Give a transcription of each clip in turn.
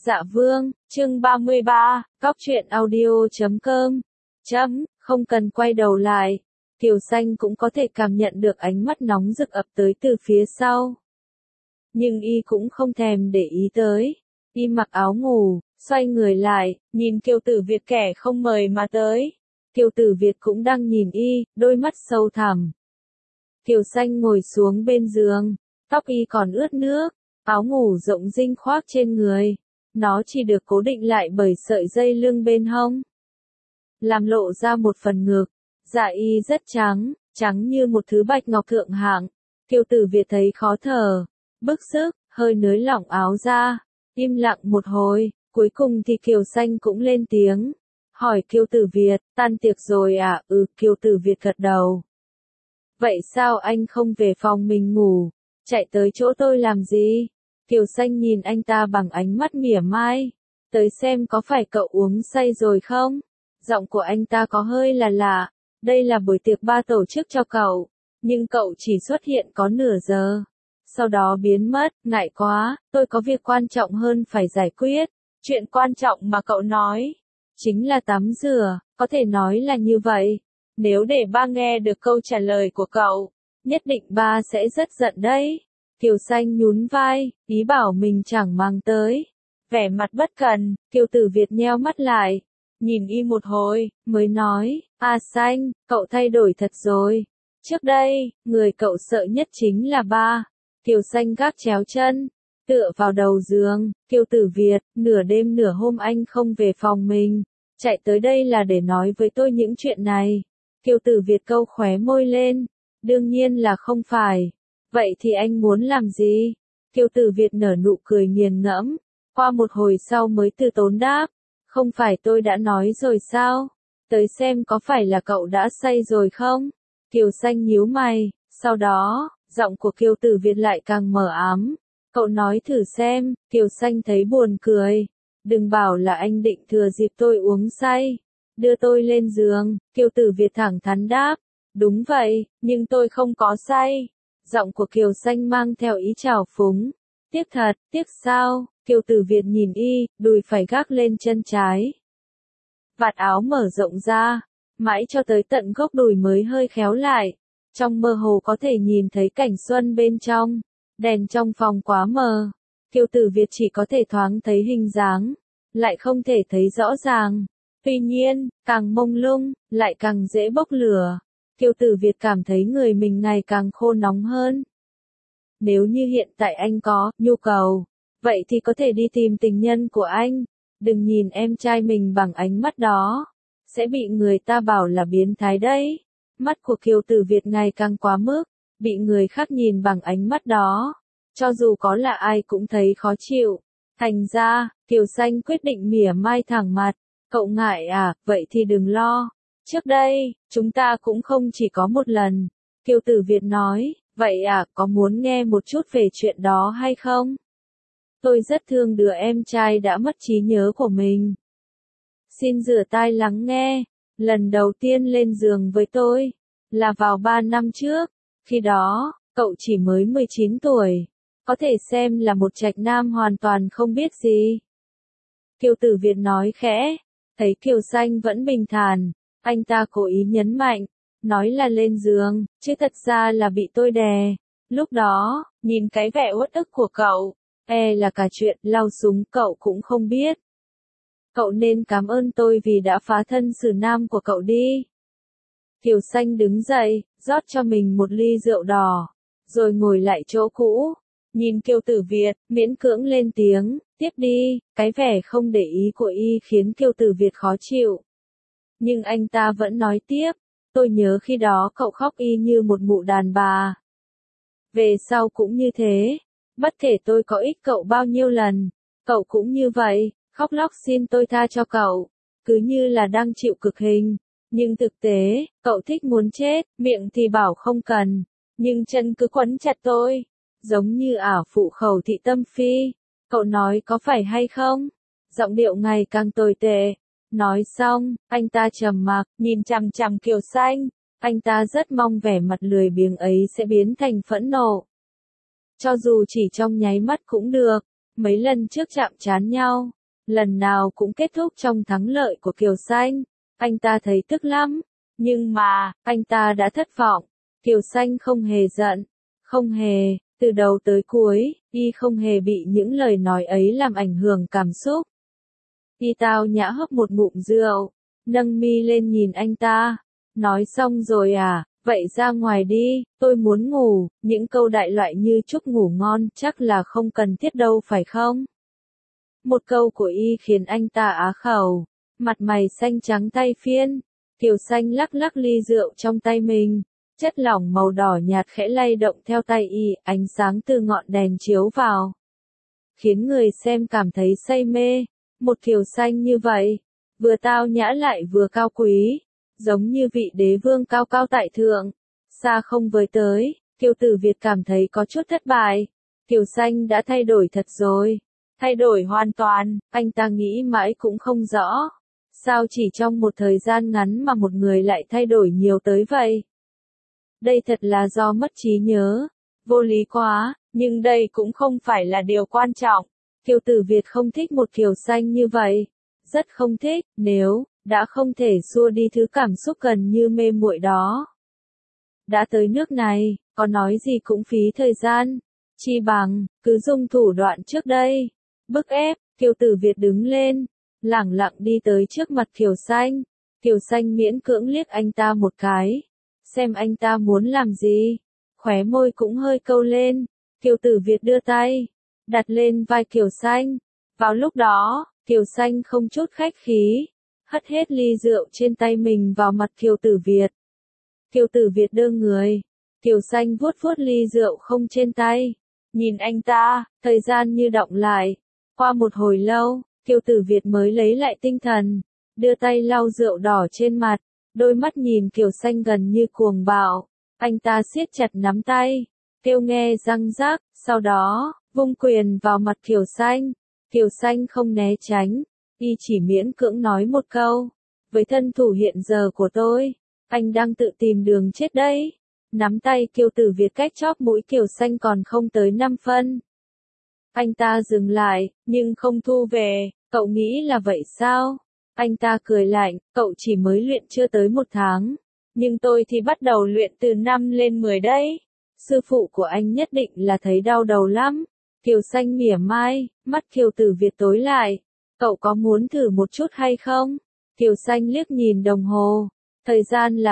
Dạ Vương, chương 33, Cóc truyện audio.com. Không cần quay đầu lại. Kiều Xanh cũng có thể cảm nhận được ánh mắt nóng rực ập tới từ phía sau. Nhưng y cũng không thèm để ý tới. Y mặc áo ngủ, xoay người lại, nhìn Kiều Tử Việt kẻ không mời mà tới. Kiều Tử Việt cũng đang nhìn y, đôi mắt sâu thẳm. Kiều Xanh ngồi xuống bên giường, tóc y còn ướt nước, áo ngủ rộng rinh khoác trên người. Nó chỉ được cố định lại bởi sợi dây lưng bên hông, làm lộ ra một phần ngực. Dạ y rất trắng, trắng như một thứ bạch ngọc thượng hạng. Kiều Tử Việt thấy khó thở, bức sức, hơi nới lỏng áo ra, im lặng một hồi, cuối cùng thì Kiều Xanh cũng lên tiếng, hỏi Kiều Tử Việt, tan tiệc rồi à? Kiều Tử Việt gật đầu. Vậy sao anh không về phòng mình ngủ, chạy tới chỗ tôi làm gì? Kiều Xanh nhìn anh ta bằng ánh mắt mỉa mai, tới xem có phải cậu uống say rồi không? Giọng của anh ta có hơi là lạ, đây là buổi tiệc ba tổ chức cho cậu, nhưng cậu chỉ xuất hiện có nửa giờ, sau đó biến mất, ngại quá, tôi có việc quan trọng hơn phải giải quyết. Chuyện quan trọng mà cậu nói, chính là tắm rửa, có thể nói là như vậy. Nếu để ba nghe được câu trả lời của cậu, nhất định ba sẽ rất giận đấy. Kiều Xanh nhún vai, ý bảo mình chẳng mang tới. Vẻ mặt bất cần, Kiều Tử Việt nheo mắt lại, nhìn y một hồi, mới nói, Xanh, cậu thay đổi thật rồi. Trước đây, người cậu sợ nhất chính là ba. Kiều Xanh gác chéo chân, tựa vào đầu giường. Kiều Tử Việt, nửa đêm nửa hôm anh không về phòng mình, chạy tới đây là để nói với tôi những chuyện này. Kiều Tử Việt câu khóe môi lên, đương nhiên là không phải. Vậy thì anh muốn làm gì? Kiều Tử Việt nở nụ cười nghiền ngẫm, qua một hồi sau mới từ tốn đáp, không phải tôi đã nói rồi sao? Tới xem có phải là cậu đã say rồi không? Kiều Xanh nhíu mày, sau đó, giọng của Kiều Tử Việt lại càng mờ ám. Cậu nói thử xem. Kiều Xanh thấy buồn cười. Đừng bảo là anh định thừa dịp tôi uống say, đưa tôi lên giường. Kiều Tử Việt thẳng thắn đáp, đúng vậy, nhưng tôi không có say. Giọng của Kiều Xanh mang theo ý trào phúng. Tiếc thật, tiếc sao? Kiều Tử Việt nhìn y, đùi phải gác lên chân trái. Vạt áo mở rộng ra, mãi cho tới tận gốc đùi mới hơi khéo lại. Trong mơ hồ có thể nhìn thấy cảnh xuân bên trong. Đèn trong phòng quá mờ. Kiều Tử Việt chỉ có thể thoáng thấy hình dáng, lại không thể thấy rõ ràng. Tuy nhiên, càng mông lung, lại càng dễ bốc lửa. Kiều Tử Việt cảm thấy người mình ngày càng khô nóng hơn. Nếu như hiện tại anh có nhu cầu, vậy thì có thể đi tìm tình nhân của anh. Đừng nhìn em trai mình bằng ánh mắt đó, sẽ bị người ta bảo là biến thái đấy. Mắt của Kiều Tử Việt ngày càng quá mức, bị người khác nhìn bằng ánh mắt đó, cho dù có là ai cũng thấy khó chịu. Thành ra, Kiều Xanh quyết định mỉa mai thẳng mặt. Cậu ngại à? Vậy thì đừng lo. Trước đây, chúng ta cũng không chỉ có một lần. Kiều Tử Việt nói, vậy à, có muốn nghe một chút về chuyện đó hay không? Tôi rất thương đứa em trai đã mất trí nhớ của mình. Xin rửa tai lắng nghe. Lần đầu tiên lên giường với tôi, là vào 3 năm trước. Khi đó, cậu chỉ mới 19 tuổi. Có thể xem là một trạch nam hoàn toàn không biết gì. Kiều Tử Việt nói khẽ. Thấy Kiều Xanh vẫn bình thản, anh ta cố ý nhấn mạnh, nói là lên giường, chứ thật ra là bị tôi đè. Lúc đó, nhìn cái vẻ uất ức của cậu, là cả chuyện lau súng cậu cũng không biết. Cậu nên cảm ơn tôi vì đã phá thân xử nam của cậu đi. Kiều Xanh đứng dậy, rót cho mình một ly rượu đỏ, rồi ngồi lại chỗ cũ. Nhìn Kiều Tử Việt, miễn cưỡng lên tiếng, tiếp đi. Cái vẻ không để ý của y khiến Kiều Tử Việt khó chịu. Nhưng anh ta vẫn nói tiếp, tôi nhớ khi đó cậu khóc y như một mụ đàn bà. Về sau cũng như thế, bất kể tôi có ích cậu bao nhiêu lần, cậu cũng như vậy, khóc lóc xin tôi tha cho cậu, cứ như là đang chịu cực hình. Nhưng thực tế, cậu thích muốn chết, miệng thì bảo không cần, nhưng chân cứ quấn chặt tôi, giống như ảo phụ khẩu thị tâm phi. Cậu nói có phải hay không? Giọng điệu ngày càng tồi tệ. Nói xong, anh ta trầm mặc, nhìn chằm chằm Kiều Xanh. Anh ta rất mong vẻ mặt lười biếng ấy sẽ biến thành phẫn nộ. Cho dù chỉ trong nháy mắt cũng được. Mấy lần trước chạm trán nhau, lần nào cũng kết thúc trong thắng lợi của Kiều Xanh. Anh ta thấy tức lắm, nhưng mà, anh ta đã thất vọng. Kiều Xanh không hề giận, không hề, từ đầu tới cuối, y không hề bị những lời nói ấy làm ảnh hưởng cảm xúc. Y tao nhã hớp một ngụm rượu, nâng mi lên nhìn anh ta, nói xong rồi à, vậy ra ngoài đi, tôi muốn ngủ, những câu đại loại như chúc ngủ ngon chắc là không cần thiết đâu phải không? Một câu của y khiến anh ta á khẩu, mặt mày xanh trắng tay phiên. Kiều Xanh lắc lắc ly rượu trong tay mình, chất lỏng màu đỏ nhạt khẽ lay động theo tay y, ánh sáng từ ngọn đèn chiếu vào, khiến người xem cảm thấy say mê. Một Kiều Xanh như vậy, vừa tao nhã lại vừa cao quý, giống như vị đế vương cao cao tại thượng, xa không với tới. Kiều Tử Việt cảm thấy có chút thất bại. Kiều Xanh đã thay đổi thật rồi, thay đổi hoàn toàn, anh ta nghĩ mãi cũng không rõ. Sao chỉ trong một thời gian ngắn mà một người lại thay đổi nhiều tới vậy? Đây thật là do mất trí nhớ, vô lý quá, nhưng đây cũng không phải là điều quan trọng. Kiều Tử Việt không thích một Kiều Xanh như vậy, rất không thích, nếu đã không thể xua đi thứ cảm xúc gần như mê muội đó. Đã tới nước này, có nói gì cũng phí thời gian, chi bằng cứ dùng thủ đoạn trước đây, bức ép. Kiều Tử Việt đứng lên, lẳng lặng đi tới trước mặt Kiều Xanh. Kiều Xanh miễn cưỡng liếc anh ta một cái, xem anh ta muốn làm gì, khóe môi cũng hơi câu lên. Kiều Tử Việt đưa tay, đặt lên vai Kiều Xanh. Vào lúc đó, Kiều Xanh không chút khách khí, hất hết ly rượu trên tay mình vào mặt Kiều Tử Việt. Kiều Tử Việt đơ người, Kiều Xanh vuốt vuốt ly rượu không trên tay, nhìn anh ta, thời gian như đọng lại. Qua một hồi lâu, Kiều Tử Việt mới lấy lại tinh thần, đưa tay lau rượu đỏ trên mặt, đôi mắt nhìn Kiều Xanh gần như cuồng bạo. Anh ta siết chặt nắm tay, kêu nghe răng rắc, sau đó, vung quyền vào mặt Kiều Xanh. Kiều Xanh không né tránh, y chỉ miễn cưỡng nói một câu, với thân thủ hiện giờ của tôi, anh đang tự tìm đường chết đấy. Nắm tay Kiều Tử Việt cách chóp mũi Kiều Xanh còn không tới 5 phân. Anh ta dừng lại, nhưng không thu về. Cậu nghĩ là vậy sao? Anh ta cười lạnh, cậu chỉ mới luyện chưa tới 1 tháng, nhưng tôi thì bắt đầu luyện từ 5 lên 10 đấy. Sư phụ của anh nhất định là thấy đau đầu lắm. Kiều Xanh mỉa mai, mắt Kiều Tử Việt tối lại. Cậu có muốn thử một chút hay không? Kiều Xanh liếc nhìn đồng hồ, thời gian là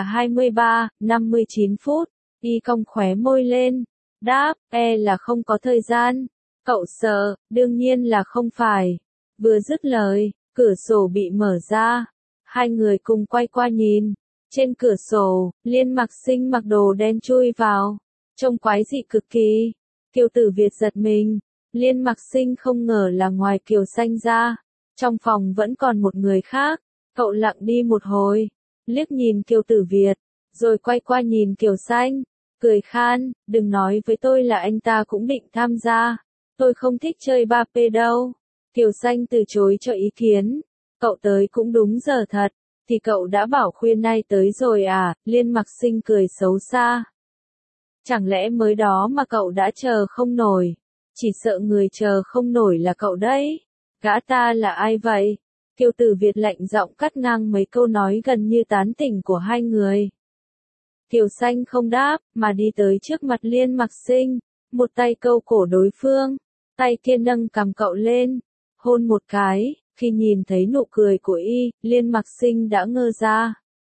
23:59 phút. Y cong khóe môi lên, đáp, là không có thời gian. Cậu sợ, đương nhiên là không phải. Vừa dứt lời, cửa sổ bị mở ra. Hai người cùng quay qua nhìn. Trên cửa sổ, Liên Mặc Sinh mặc đồ đen chui vào. Trông quái dị cực kỳ. Kiều Tử Việt giật mình. Liên Mặc Sinh không ngờ là ngoài Kiều Xanh ra, trong phòng vẫn còn một người khác. Cậu lặng đi một hồi, liếc nhìn Kiều Tử Việt, rồi quay qua nhìn Kiều Xanh, cười khan, đừng nói với tôi là anh ta cũng định tham gia. Tôi không thích chơi 3P đâu. Kiều Xanh từ chối cho ý kiến. Cậu tới cũng đúng giờ thật. Thì cậu đã bảo khuya nay tới rồi à? Liên Mặc Sinh cười xấu xa. Chẳng lẽ mới đó mà cậu đã chờ không nổi? Chỉ sợ người chờ không nổi là cậu đấy. Gã ta là ai vậy? Kiều Tử Việt lạnh giọng cắt ngang mấy câu nói gần như tán tỉnh của hai người. Kiều Xanh không đáp, mà đi tới trước mặt Liên Mặc Sinh, một tay câu cổ đối phương, tay kia nâng cằm cậu lên, hôn một cái. Khi nhìn thấy nụ cười của y, Liên Mặc Sinh đã ngơ ra.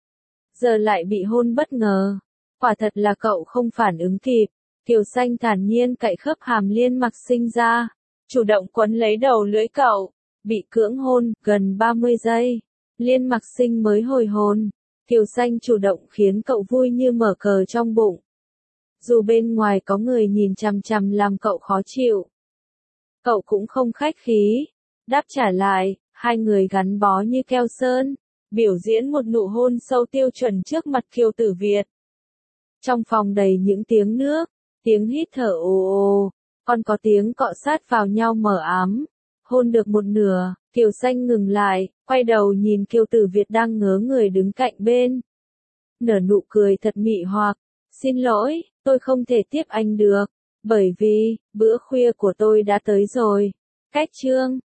Giờ lại bị hôn bất ngờ. Quả thật là cậu không phản ứng kịp. Kiều Xanh thản nhiên cạy khớp hàm Liên Mặc Sinh ra, chủ động quấn lấy đầu lưỡi cậu. Bị cưỡng hôn, gần 30 giây. Liên Mặc Sinh mới hồi hồn. Kiều Xanh chủ động khiến cậu vui như mở cờ trong bụng. Dù bên ngoài có người nhìn chằm chằm làm cậu khó chịu, cậu cũng không khách khí. Đáp trả lại, hai người gắn bó như keo sơn, biểu diễn một nụ hôn sâu tiêu chuẩn trước mặt Kiều Tử Việt. Trong phòng đầy những tiếng nước, tiếng hít thở ồ ồ, còn có tiếng cọ sát vào nhau mờ ám. Hôn được một nửa, Kiều Xanh ngừng lại, quay đầu nhìn Kiều Tử Việt đang ngớ người đứng cạnh bên. Nở nụ cười thật mị hoặc, xin lỗi, tôi không thể tiếp anh được, bởi vì, bữa khuya của tôi đã tới rồi. Cách chương